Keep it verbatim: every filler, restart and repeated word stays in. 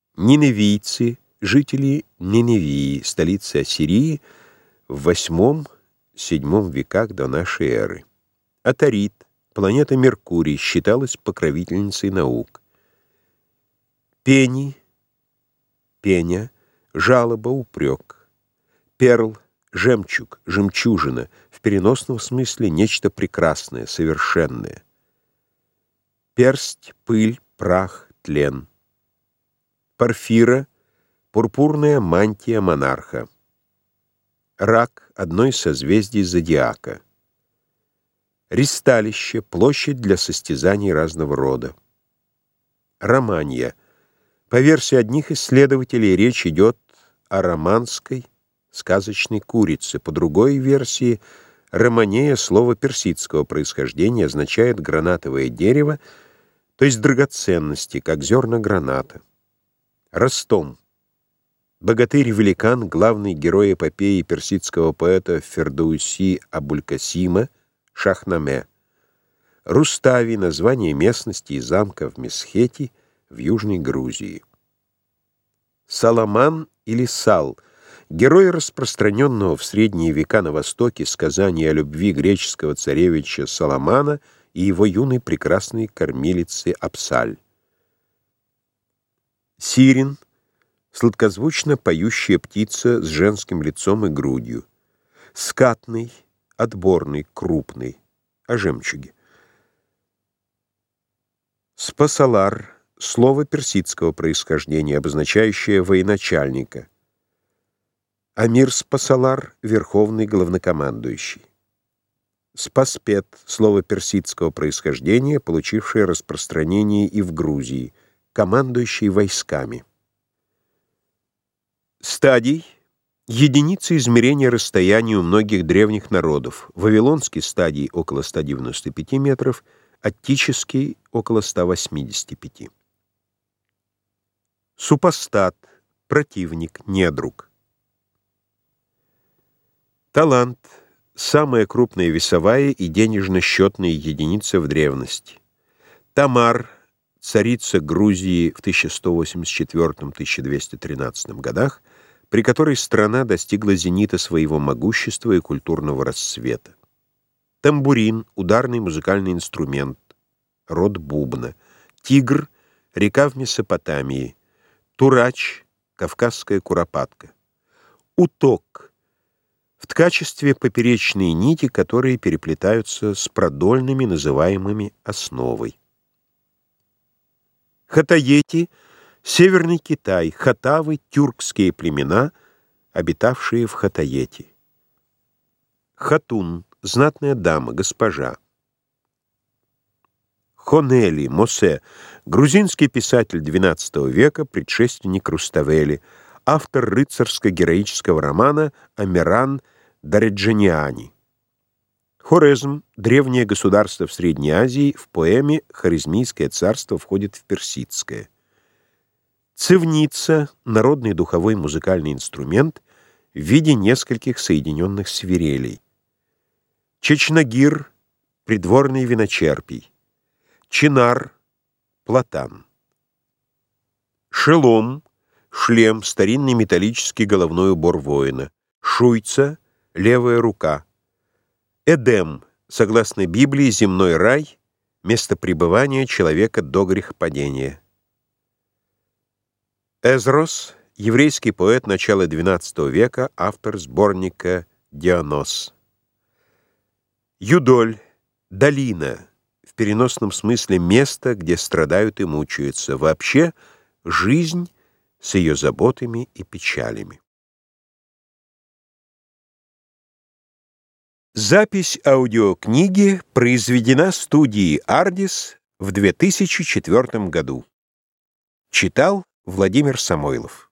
Ниневийцы, жители Ниневии, столицы Ассирии, в восьмом-седьмом веках до нашей эры. Атарит, планета Меркурий, считалась покровительницей наук. Пени, пеня, жалоба, упрек. Перл, жемчуг, жемчужина, в переносном смысле нечто прекрасное, совершенное. Персть, пыль, прах, тлен. Порфира — пурпурная мантия монарха. Рак — одно из созвездий зодиака. Ристалище — площадь для состязаний разного рода. Романья. По версии одних исследователей, речь идет о романской сказочной курице. По другой версии, романея — слово персидского происхождения, означает гранатовое дерево, то есть драгоценности, как зерна граната. Ростом. Богатырь-великан, главный герой эпопеи персидского поэта Фердоуси Абуль-Касима, Шахнаме. Рустави — название местности и замка в Месхети в Южной Грузии. Саламан или Сал — герой распространенного в средние века на Востоке сказания о любви греческого царевича Саламана и его юной прекрасной кормилицы Апсаль. Сирен — сладкозвучно поющая птица с женским лицом и грудью. Скатный, отборный, крупный, о жемчуге. Спасалар — слово персидского происхождения, обозначающее военачальника. Амир Спасалар — верховный главнокомандующий. Спаспет — слово персидского происхождения, получившее распространение и в Грузии, командующий войсками. Стадий — единица измерения расстояния у многих древних народов. Вавилонский стадий — около ста девяноста пяти метров, аттический — около ста восьмидесяти пяти. Супостат — противник, недруг. Талант — самая крупная весовая и денежно-счетная единица в древности. Тамар — царица Грузии в тысяча сто восемьдесят четвёртом — тысяча двести тринадцатом годах, при которой страна достигла зенита своего могущества и культурного расцвета. Тамбурин — ударный музыкальный инструмент, род бубна. Тигр — река в Месопотамии. Турач — кавказская куропатка. Уток — в ткачестве поперечные нити, которые переплетаются с продольными, называемыми основой. Хатаети — Северный Китай, хатавы — тюркские племена, обитавшие в Хатаети. Хатун — знатная дама, госпожа. Хонели, Мосе — грузинский писатель двенадцатого века, предшественник Руставели, автор рыцарско-героического романа «Амиран Дареджаниани». Хорезм — древнее государство в Средней Азии, в поэме «Хорезмийское царство» входит в персидское. Цивница — народный духовой музыкальный инструмент в виде нескольких соединенных свирелей. Чечнагир — придворный виночерпий. Чинар — платан. Шелом — шлем, старинный металлический головной убор воина. Шуйца — левая рука. Эдем, согласно Библии, земной рай, место пребывания человека до грехопадения. Эзрос — еврейский поэт начала двенадцатого века, автор сборника «Дионос». Юдоль — долина, в переносном смысле место, где страдают и мучаются. Вообще, жизнь с ее заботами и печалями. Запись аудиокниги произведена студией «Ардис» в две тысячи четвёртом году. Читал Владимир Самойлов.